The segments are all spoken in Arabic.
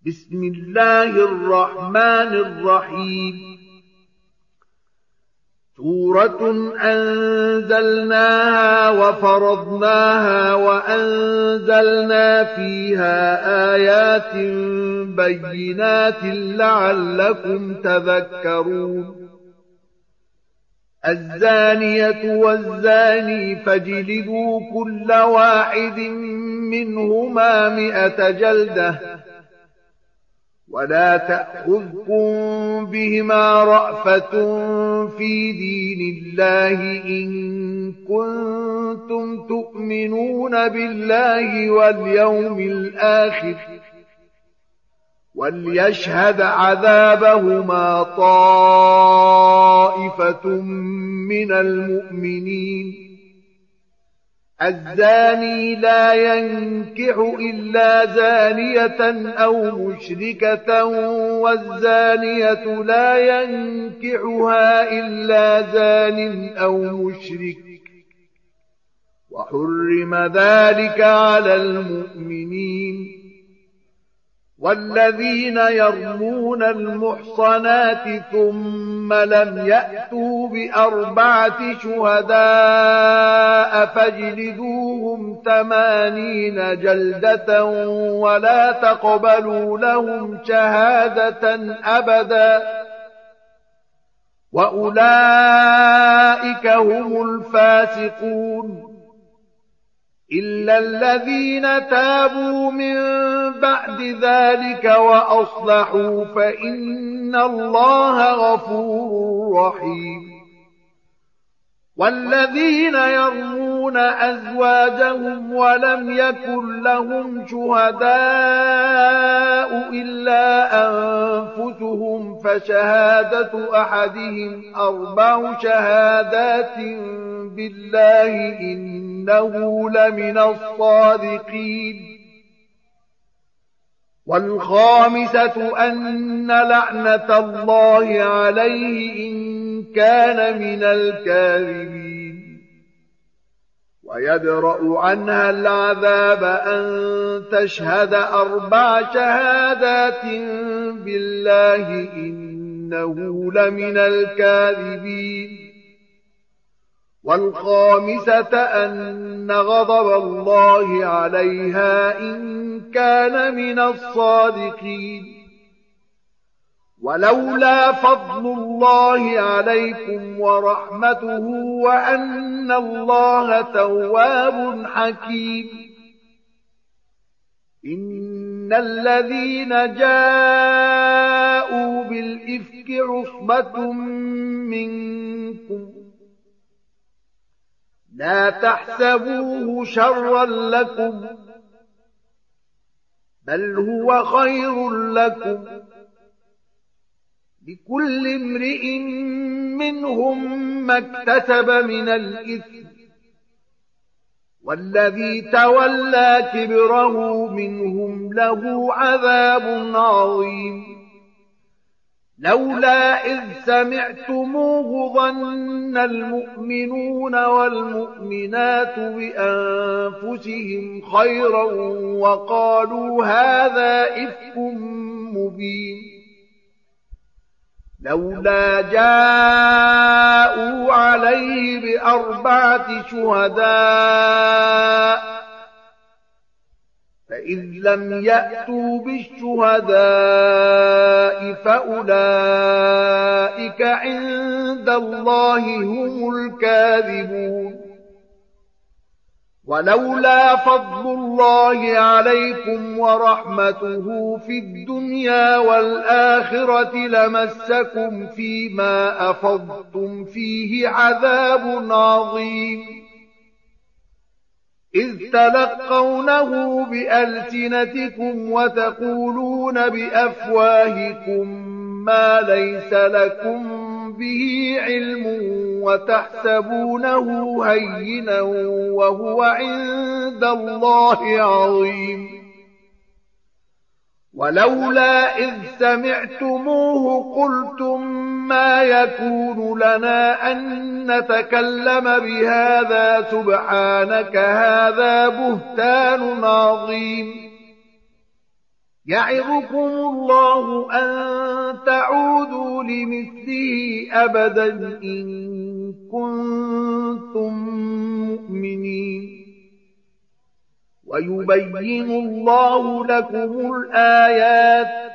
بسم الله الرحمن الرحيم سورة أنزلناها وفرضناها وأنزلنا فيها آيات بينات لعلكم تذكرون الزانية والزاني فاجلدوا كل واحد منهما 100 جلدة ولا تأخذكم بهما رأفة في دين الله إن كنتم تؤمنون بالله واليوم الآخر وليشهد عذابهما طائفة من المؤمنين الزاني لا ينكح إلا زانية أو مشركة والزانية لا ينكحها إلا زان أو مشرك وحرم ذلك على المؤمنين والذين يرمون المحصنات ثم لم يأتوا ب4 شهداء فاجلدوهم 80 جلدة ولا تقبلوا لهم شهادة أبدا وأولئك هم الفاسقون إلا الذين تابوا من بعد ذلك وأصلحوا فإن الله غفور رحيم والذين يرمون أزواجهم ولم يكن لهم شهداء إلا أنفسهم فشهادة أحدهم 4 شهادات بالله إنه لمن الصادقين والخامسة أن لعنة الله عليه إن كان من الكاذبين ويدرأ عنها العذاب أن تشهد 4 شهادات بالله إنه لمن الكاذبين والخامسة أن غضب الله عليها إن كان من الصادقين ولولا فضل الله عليكم ورحمته وأن الله تواب حكيم إن الذين جاءوا بالإفك عصبة منكم لا تحسبوه شرا لكم بل هو خير لكم لكل امرئ منهم ما اكتسب من الإثم والذي تولى كبره منهم له عذاب عظيم لولا إذ سمعتموه ظن المؤمنون والمؤمنات بأنفسهم خيرا وقالوا هذا إفك مبين لولا جاءوا عليه ب4 شهداء فإذ لم يأتوا بالشهداء فأولئك عند الله هم الكاذبون ولولا فضل الله عليكم ورحمته في الدنيا والآخرة لمسكم فيما أفضتم فيه عذاب عظيم إذ تلقونه بألسنتكم وتقولون بأفواهكم ما ليس لكم به علم وتحسبونه هينا وهو عند الله عظيم ولولا إذ سمعتموه قلتم ما يكون لنا أن نتكلم بهذا سبحانك هذا بهتان عظيم يعظكم الله أن تعودوا لمثله أبدا إن كنتم مؤمنين ويبين الله لكم الآيات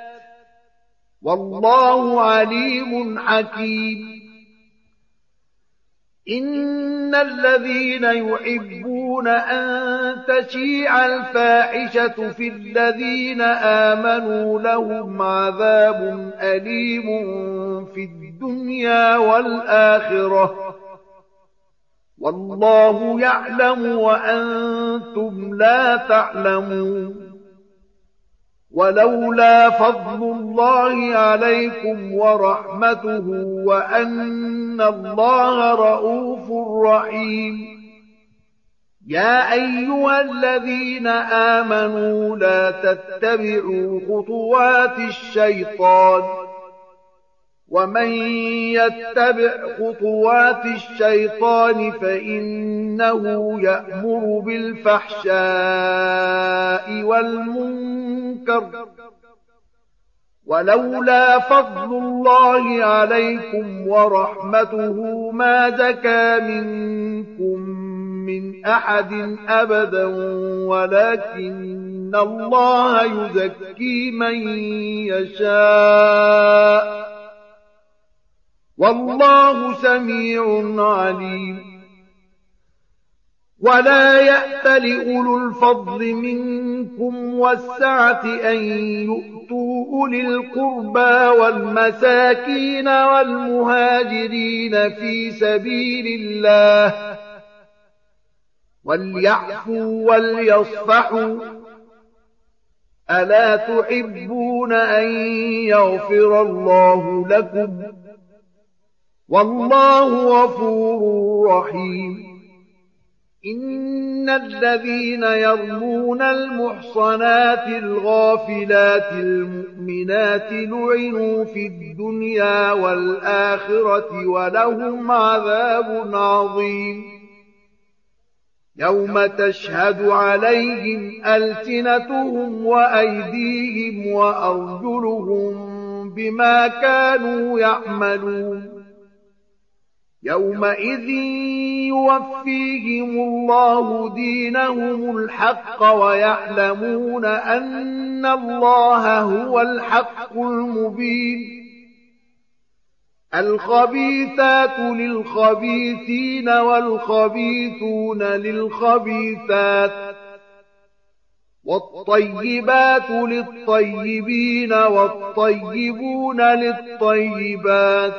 والله عليم حكيم إن الذين يحبون أن تشيع الفاحشة في الذين آمنوا لهم عذاب أليم في الدنيا والآخرة والله يعلم وأنتم لا تعلمون ولولا فضل الله عليكم ورحمته وأن الله رؤوف رحيم يا أيها الذين آمنوا لا تتبعوا خطوات الشيطان ومن يتبع خطوات الشيطان فإنه يأمر بالفحشاء والمنكر ولولا فضل الله عليكم ورحمته ما زكى منكم من أحد أبدا ولكن الله يزكي من يشاء والله سميع عليم ولا يأتل أولو الفضل منكم والسعة أن يؤتوا أولي القربى والمساكين والمهاجرين في سبيل الله وليعفوا وليصفحوا ألا تحبون أن يغفر الله لكم والله غفور رحيم إن الذين يرمون المحصنات الغافلات المؤمنات لعنوا في الدنيا والآخرة ولهم عذاب عظيم يوم تشهد عليهم ألسنتهم وأيديهم وأرجلهم بما كانوا يعملون يومئذ يوفيهم الله دينهم الحق ويعلمون أن الله هو الحق المبين الخبيثات للخبيثين والخبيثون للخبيثات والطيبات للطيبين والطيبون للطيبات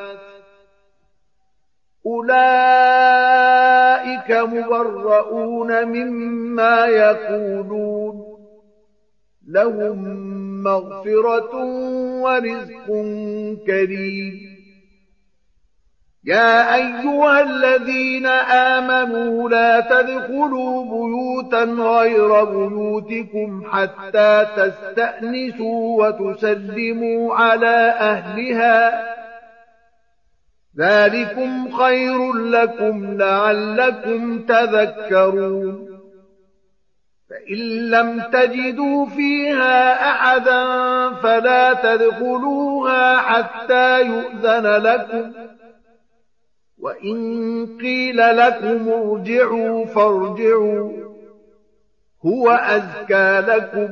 أولئك مبرؤون مما يقولون لهم مغفرة ورزق كريم يا أيها الذين آمنوا لا تدخلوا بيوتا غير بيوتكم حتى تستأنسوا وتسلموا على أهلها ذلكم خير لكم لعلكم تذكرون فإن لم تجدوا فيها أحدا فلا تدخلوها حتى يؤذن لكم وإن قيل لكم ارجعوا فارجعوا هو أزكى لكم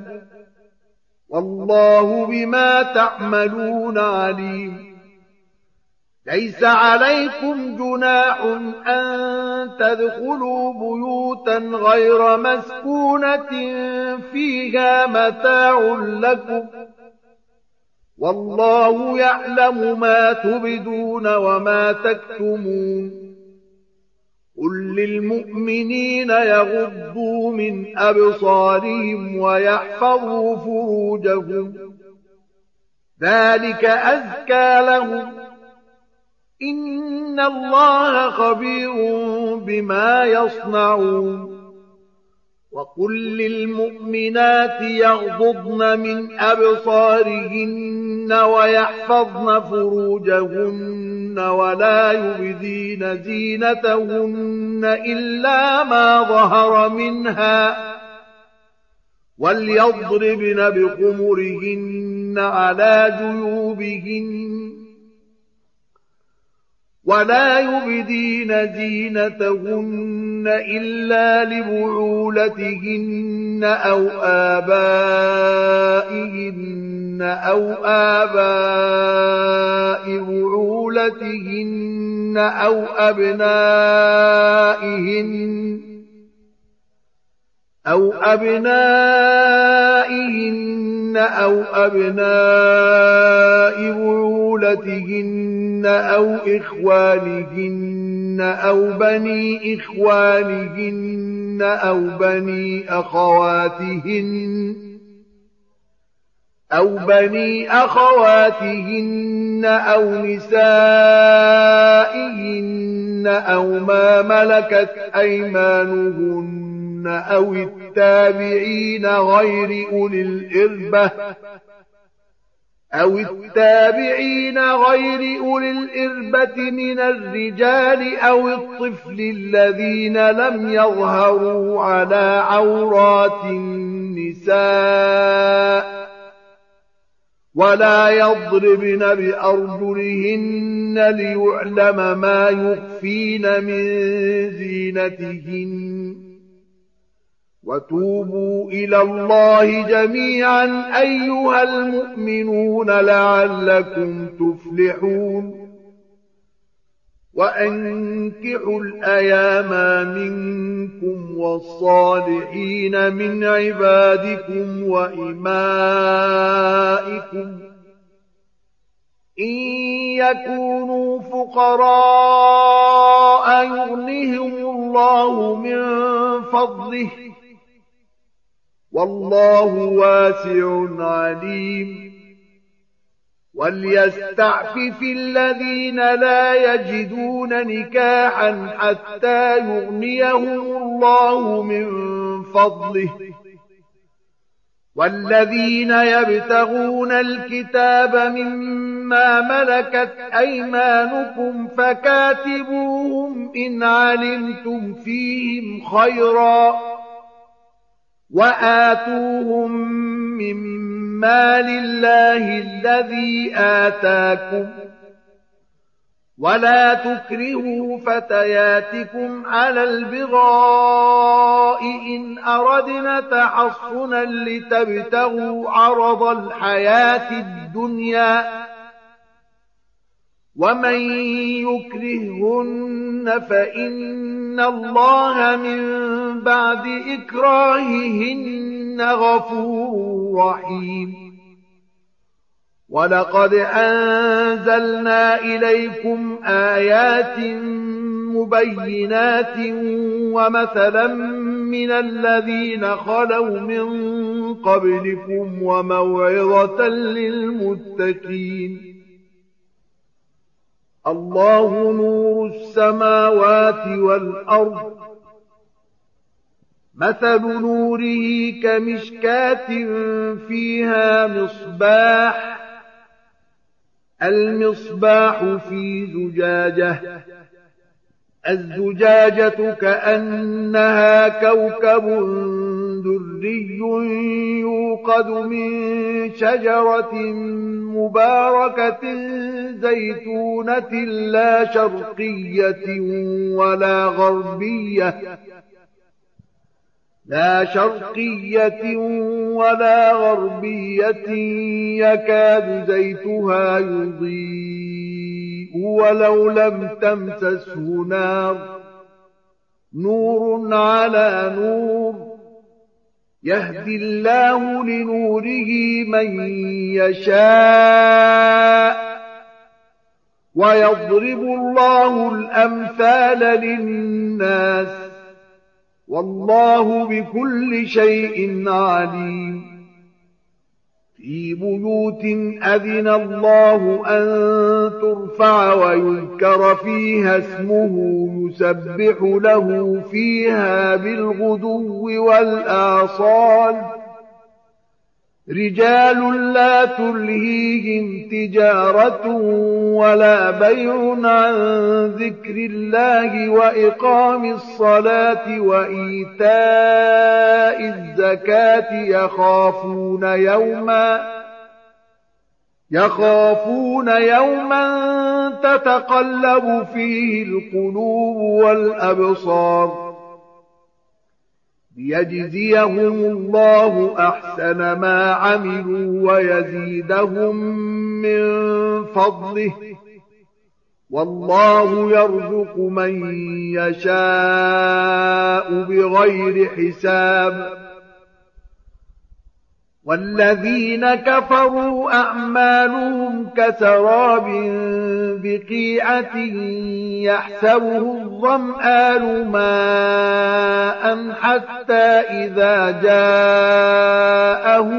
والله بما تعملون عليم ليس عليكم جناح أن تدخلوا بيوتا غير مسكونة فيها متاع لكم والله يعلم ما تبدون وما تكتمون قل للمؤمنين يغضوا من أبصارهم ويحفظوا فروجهم ذلك أزكى لهم إن الله خبير بما يصنعون وقل للمؤمنات يغضضن من أبصارهن ويحفظن فروجهن ولا يبدين زينتهن إلا ما ظهر منها وَلْيَضْرِبْنَ بِخُمُرِهِنَّ عَلَى جُيُوبِهِنَّ وَلَا يُبْدِينَ زِينَتَهُنَّ إِلَّا لِبُعُولَتِهِنَّ أَوْ آبَائِهِنَّ أَوْ آبَاءِ بُعُولَتِهِنَّ أَوْ أَبْنَائِهِنَّ أَوْ أَبْنَاءِ بُعُولَتِهِنَّ أَوْ إِخْوَانِهِنَّ أَوْ بَنِي إِخْوَانِهِنَّ أَوْ بَنِي أَخَوَاتِهِنَّ أَوْ نِسَائِهِنَّ أَوْ مَا مَلَكَتْ أَيْمَانُهُنَّ أَوِ التَّابِعِينَ غَيْرِ أُولِي الْإِرْبَةِ مِنَ الرِّجَالِ أَوِ الطِّفْلِ الَّذِينَ لَمْ يَظْهَرُوا عَلَى عَوْرَاتِ النِّسَاءِ وَلَا يَضْرِبْنَ بِأَرْجُلِهِنَّ لِيُعْلَمَ مَا يُخْفِينَ مِن زِينَتِهِنَّ وَتُوبُوا إِلَى اللَّهِ جَمِيعًا أَيُّهَا الْمُؤْمِنُونَ لَعَلَّكُمْ تُفْلِحُونَ وَأَنكِحُوا الْأَيَامَ مِنكُمْ وَالصَّالِحِينَ مِنْ عِبَادِكُمْ وَإِمَائِكُمْ إِن يَكُونُوا فُقَرَاءَ يُغْنِهِمُ اللَّهُ مِنْ فَضْلِهِ وَاللَّهُ وَاسِعٌ عَلِيمٌ وَلْيَسْتَعْفِفِ الَّذِينَ لَا يَجِدُونَ نِكَاحًا حَتَّى يُغْنِيَهُمُ اللَّهُ مِنْ فَضْلِهِ وَالَّذِينَ يَبْتَغُونَ الْكِتَابَ مِمَّا مَلَكَتْ أَيْمَانُكُمْ فَكَاتِبُوهُمْ إِنْ عَلِمْتُمْ فِيهِمْ خَيْرًا وَآتُوهُمْ مِنْ مَالِ اللَّهِ الَّذِي آتَاكُمْ وَلَا تُكْرِهُوا فَتَيَاتِكُمْ عَلَى الْبِغَاءِ إِنْ أَرَدْنَ تَحَصُّنًا لِتَبْتَغُوا عَرَضَ الْحَيَاةِ الدُّنْيَا وَمَن يُكْرِههُّنَّ فَإِنَّ اللَّهَ مِن بَعْدِ إِكْرَاهِهِنَّ غَفُورٌ رَّحِيمٌ وَلَقَدْ أَنزَلْنَا إِلَيْكُمْ آيَاتٍ مُبَيِّنَاتٍ وَمَثَلًا مِّنَ الَّذِينَ خَلَوْا مِن قَبْلِكُمْ وَمَوْعِظَةً لِّلْمُتَّقِينَ اللَّهُ نُورُ السَّمَاوَاتِ وَالْأَرْضِ مَثَلُ نُورِهِ كَمِشْكَاةٍ فِيهَا مِصْبَاحٌ الْمِصْبَاحُ فِي زُجَاجَةٍ الزُّجَاجَةُ كَأَنَّهَا كَوْكَبٌ دُرِّيٌّ يُوقَدُ مِن شَجَرَةٍ مُبَارَكَةٍ زَيْتُونَةٍ لَّا شَرْقِيَّةٍ وَلَا غَرْبِيَّةٍ يَكَادُ زَيْتُهَا يُضِيءُ وَلَوْ لَمْ تَمْسَسْهُ نَارٌ نُّورٌ عَلَى نُورٍ يَهْدِي اللَّهُ لِنُورِهِ مَن يَشَاءُ وَيَضْرِبُ اللَّهُ الْأَمْثَالَ لِلنَّاسِ وَاللَّهُ بِكُلِّ شَيْءٍ عَلِيمٌ فِي بُيُوتٍ أَذِنَ اللَّهُ أَن تُرْفَعَ وَيُذْكَرَ فِيهَا اسْمُهُ يُسَبِّحُ لَهُ فِيهَا بِالْغُدُوِّ وَالْآصَالِ رجال لا تلهيهم تجارة ولا بيع عن ذكر الله وإقام الصلاة وإيتاء الزكاة يخافون يوما تتقلب فيه القلوب والأبصار ليجزيهم الله أحسن ما عملوا ويزيدهم من فضله والله يرزق من يشاء بغير حساب والذين كفروا أعمالهم كسراب بقيعة يحسبه الظمآن ماء حتى إذا جاءه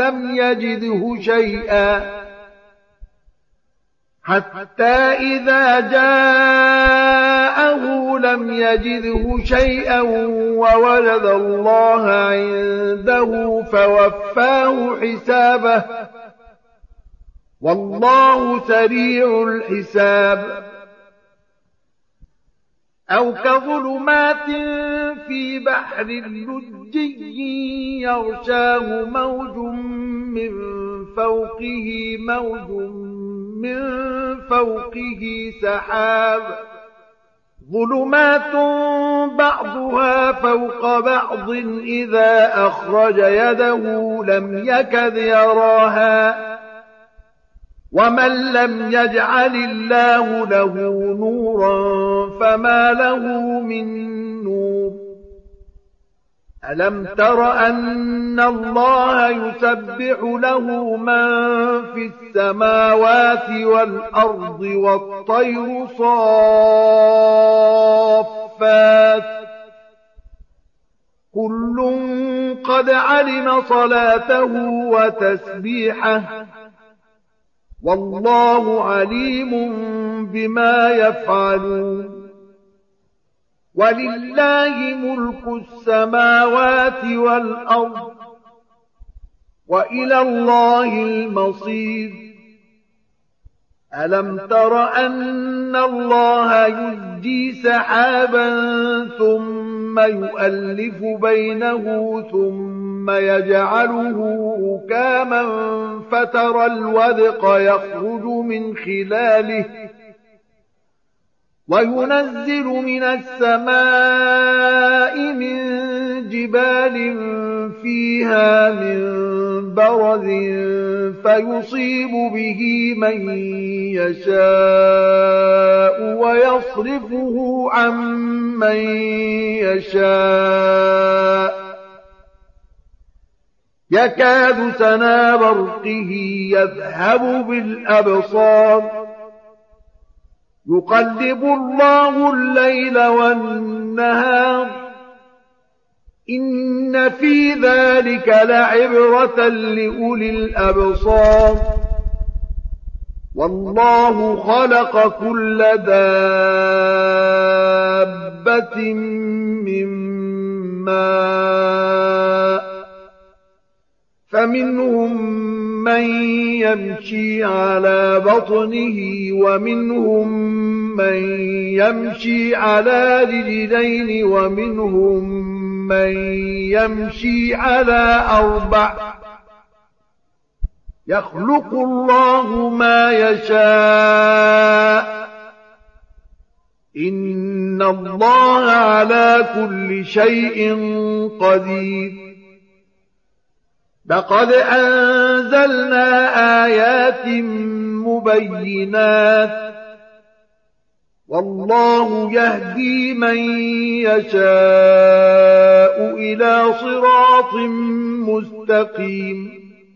لم يجده شيئا ووجد الله عنده فوفاه حسابه والله سريع الحساب أو كظلمات في بحر لجي يغشاه موج من فوقه سحاب ظلمات بعضها فوق بعض إذا أخرج يده لم يكد يراها ومن لم يجعل الله له نورا فما له من نور ألم تر أن الله يسبح له من في السماوات والأرض والطير صافات كل قد علم صلاته وتسبيحه والله عليم بما يفعلون ولله ملك السماوات والأرض وإلى الله المصير ألم تر أن الله يزجي سحابا ثم يؤلف بينه ثم يجعله ركاما فترى الودق يخرج من خلاله وينزل من السماء من جبال فيها من برد فيصيب به من يشاء ويصرفه عن من يشاء يكاد سنا برقه يذهب بالأبصار يقلب الله الليل والنهار إن في ذلك لعبرة لأولي الأبصار والله خلق كل دابة من ماء فمنهم من يمشي على بطنه ومنهم من يمشي على رجلين ومنهم من يمشي على أربع يخلق الله ما يشاء إن الله على كل شيء قدير لقد أنزلنا آيات مبينات والله يهدي من يشاء إلى صراط مستقيم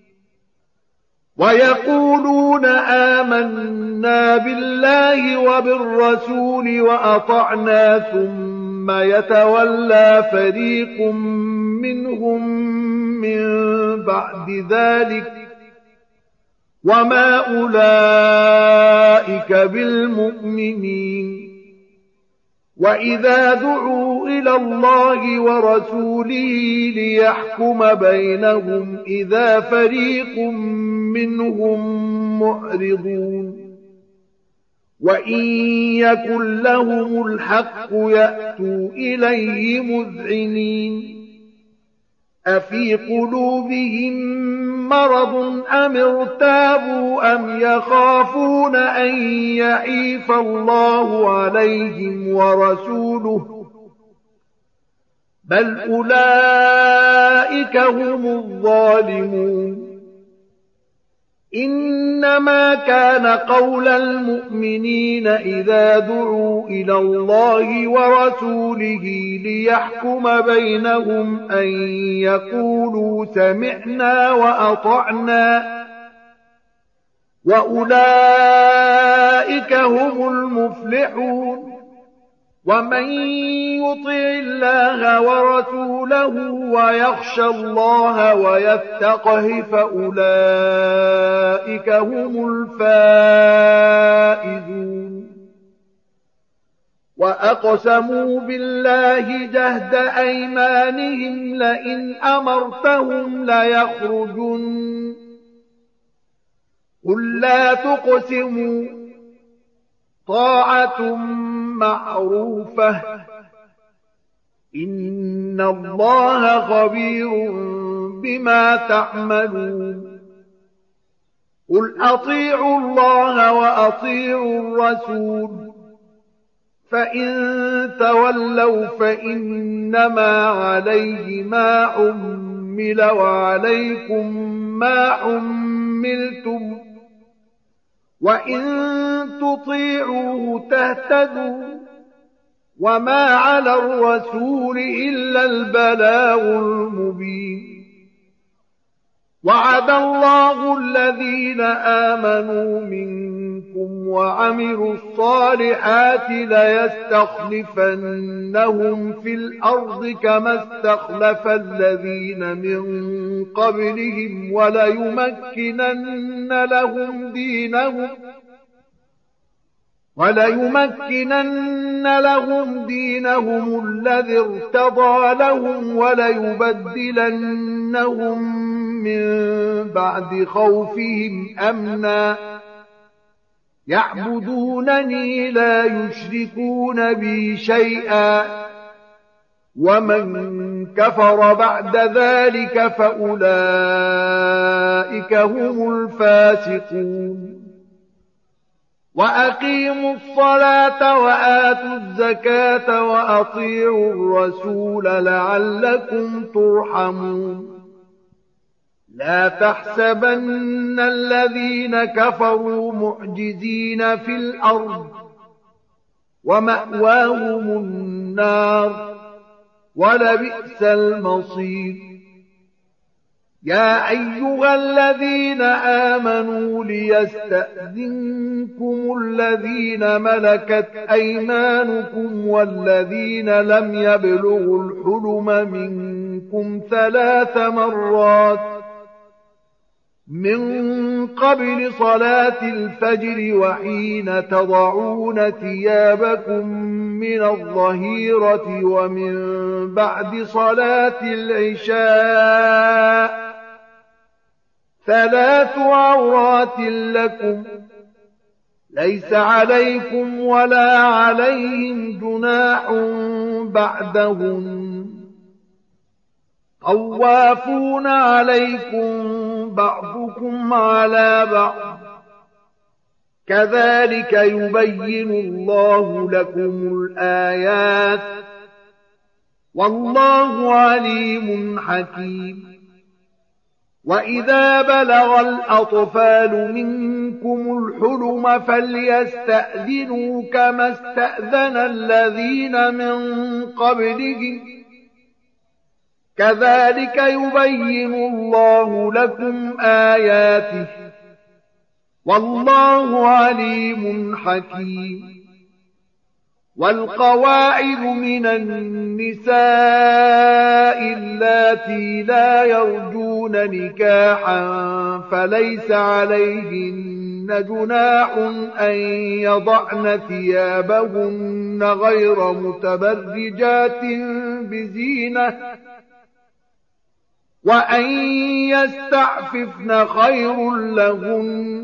ويقولون آمنا بالله وبالرسول وأطعنا ثم يتولى فريق منهم من بعد ذلك وما أولئك بالمؤمنين وَإِذَا دُعُوا إِلَى اللَّهِ وَرَسُولِهِ لِيَحْكُمَ بَيْنَهُمْ إِذَا فَرِيقٌ مِّنْهُم مُّعْرِضُونَ وَإِن يَكُن لَّهُمُ الْحَقُّ يَأْتُوا إِلَيْهِ مُذْعِنِينَ أَفِي قُلُوبِهِم مَّرَضٌ أَمِ ارْتَابُوا أَمْ يَخَافُونَ أَن يَحِيفَ اللَّهُ عَلَيْهِمْ وَرَسُولُهُ بَلْ أُولَٰئِكَ هُمُ الظَّالِمُونَ إِنَّمَا كَانَ قَوْلَ الْمُؤْمِنِينَ إِذَا دُعُوا إِلَى اللَّهِ وَرَسُولِهِ لِيَحْكُمَ بَيْنَهُمْ أَن يَقُولُوا سَمِعْنَا وَأَطَعْنَا وَأُولَٰئِكَ هُمُ المفلحون وَمَن يُطِعِ اللَّهَ وَرَسُولَهُ وَيَخْشَ اللَّهَ وَيَتَّقْهِ فَأُولَئِكَ هُمُ الْفَائِزُونَ وَأَقْسَمُوا بِاللَّهِ جَهْدَ أَيْمَانِهِمْ لَئِنْ أَمَرْتَهُمْ لَيَخْرُجُنَّ قُل لَّا تُقْسِمُوا طَاعَةٌ مَّعْرُوفَةٌ إِنَّ اللَّهَ خَبِيرٌ بِمَا تَعْمَلُونَ قُلْ أَطِيعُوا اللَّهَ وَأَطِيعُوا الرَّسُولَ فَإِن تَوَلَّوْا فَإِنَّمَا عَلَيْهِ مَا حُمِّلَ وَعَلَيْكُم مَّا حُمِّلْتُمْ وَإِن تُطِيعُوهُ تَهْتَدُوا وَمَا عَلَى الرَّسُولِ إِلَّا الْبَلَاغُ الْمُبِينُ وَعَدَ اللَّهُ الَّذِينَ آمَنُوا مِنكُمْ وَعَمِلُوا الصَّالِحَاتِ لَيَسْتَخْلِفَنَّهُمْ فِي الْأَرْضِ كَمَا اسْتَخْلَفَ الَّذِينَ مِن قَبْلِهِمْ وَلَيُمَكِّنَنَّ لَهُمْ دِينَهُمُ الَّذِي ارْتَضَىٰ لَهُمْ وَلَيُبَدِّلَنَّهُم مِّن بَعْدِ خَوْفِهِمْ أَمْنًا يَعْبُدُونَنِي لَا يُشْرِكُونَ بِي شَيْئًا وَمَن كَفَرَ بَعْدَ ذَٰلِكَ فَأُولَٰئِكَ هُمُ الْفَاسِقُونَ وَأَقِيمُوا الصَّلَاةَ وَآتُوا الزَّكَاةَ وَأَطِيعُوا الرَّسُولَ لَعَلَّكُمْ تُرْحَمُونَ لَا تَحْسَبَنَّ الَّذِينَ كَفَرُوا مُعْجِزِينَ فِي الْأَرْضِ وَمَأْوَاهُمُ النَّارُ وَلَبِئْسَ الْمَصِيرُ يَا أَيُّهَا الَّذِينَ آمَنُوا لِيَسْتَأْذِنكُمُ الَّذِينَ مَلَكَتْ أَيْمَانُكُمْ وَالَّذِينَ لَمْ يَبْلُغُوا الْحُلُمَ مِنكُمْ 3 مرات من قبل صلاة الفجر وحين تضعون ثيابكم من الظهيرة ومن بعد صلاة العشاء 3 عورات لكم ليس عليكم ولا عليهم جناح بعدهن طوافون عليكم بعضكم على بعض كذلك يبين الله لكم الآيات والله عليم حكيم وَإِذَا بَلَغَ الْأَطْفَالُ مِنكُمُ الْحُلُمَ فَلْيَسْتَأْذِنُوا كَمَا اسْتَأْذَنَ الَّذِينَ مِن قَبْلِهِمْ كَذَلِكَ يُبَيِّنُ اللَّهُ لَكُمْ آيَاتِهِ وَاللَّهُ عَلِيمٌ حَكِيمٌ وَالْقَوَاعِدُ مِنَ النِّسَاءِ اللَّاتِي لَا يَرْجُونَ نِكَاحًا فَلَيْسَ عَلَيْهِنَّ جُنَاحٌ أَن يَضَعْنَ ثِيَابَهُنَّ يخرجن غير متبرجات بزينة وأن يستعففن خير لهن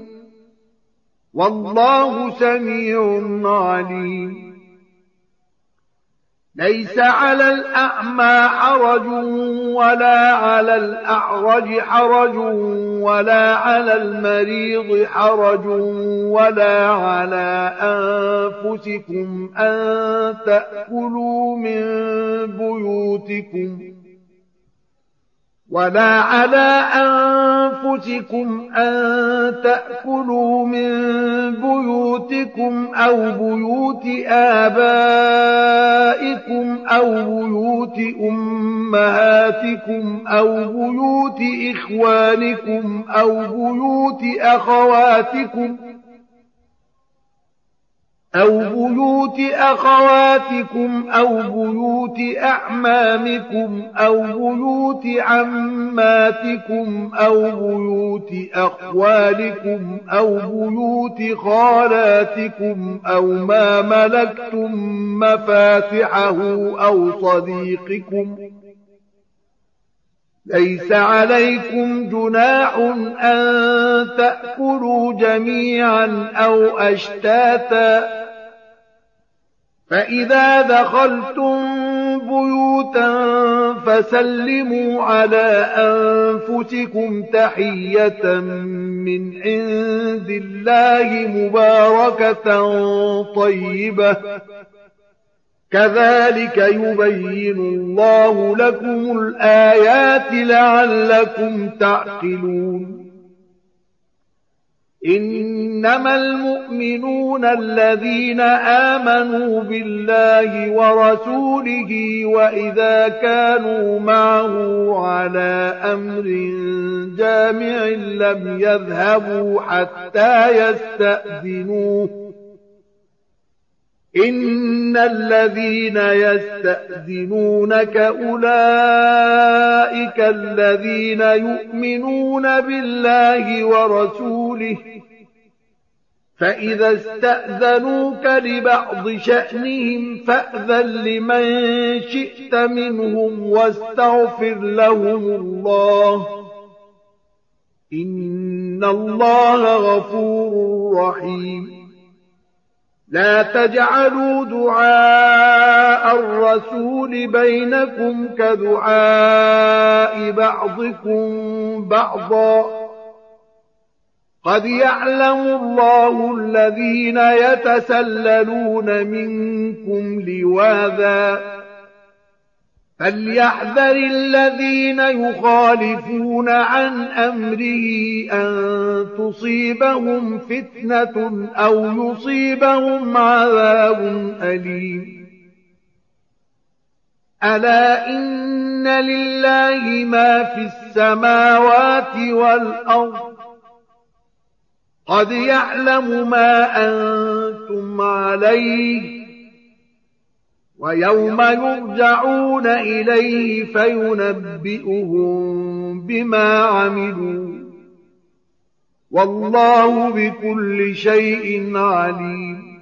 والله سميع عليم ليس على الأعمى حرج ولا على الأعرج حرج ولا على المريض حرج ولا على أنفسكم أن تأكلوا من بيوتكم أو بيوت آبائكم أو بيوت أمهاتكم أو بيوت إخوانكم أو بيوت أخواتكم أو بيوت أعمامكم أو بيوت عماتكم أو بيوت أخوالكم أو بيوت خالاتكم أو ما ملكتم مفاتحه أو صديقكم ليس عليكم جناح أن تأكلوا جميعا أو أشتاتا فإذا دخلتم بيوتا فسلموا على أنفسكم تحية من عند الله مباركة طيبة كذلك يبين الله لكم الآيات لعلكم تعقلون إنما المؤمنون الذين آمنوا بالله ورسوله وإذا كانوا معه على أمر جامع لم يذهبوا حتى يستأذنوه إن الذين يستأذنونك أولئك الذين يؤمنون بالله ورسوله فإذا استأذنوك لبعض شأنهم فأذن لمن شئت منهم واستغفر لهم الله إن الله غفور رحيم لا تجعلوا دعاء الرسول بينكم كدعاء بعضكم بعضا قد يعلم الله الذين يتسللون منكم لواذا فليحذر الذين يخالفون عن أمره أن تصيبهم فتنة أو يصيبهم عذاب أليم ألا إن لله ما في السماوات والأرض قد يعلم ما أنتم عليه ويوم يرجعون إليه فينبئهم بما عملوا والله بكل شيء عليم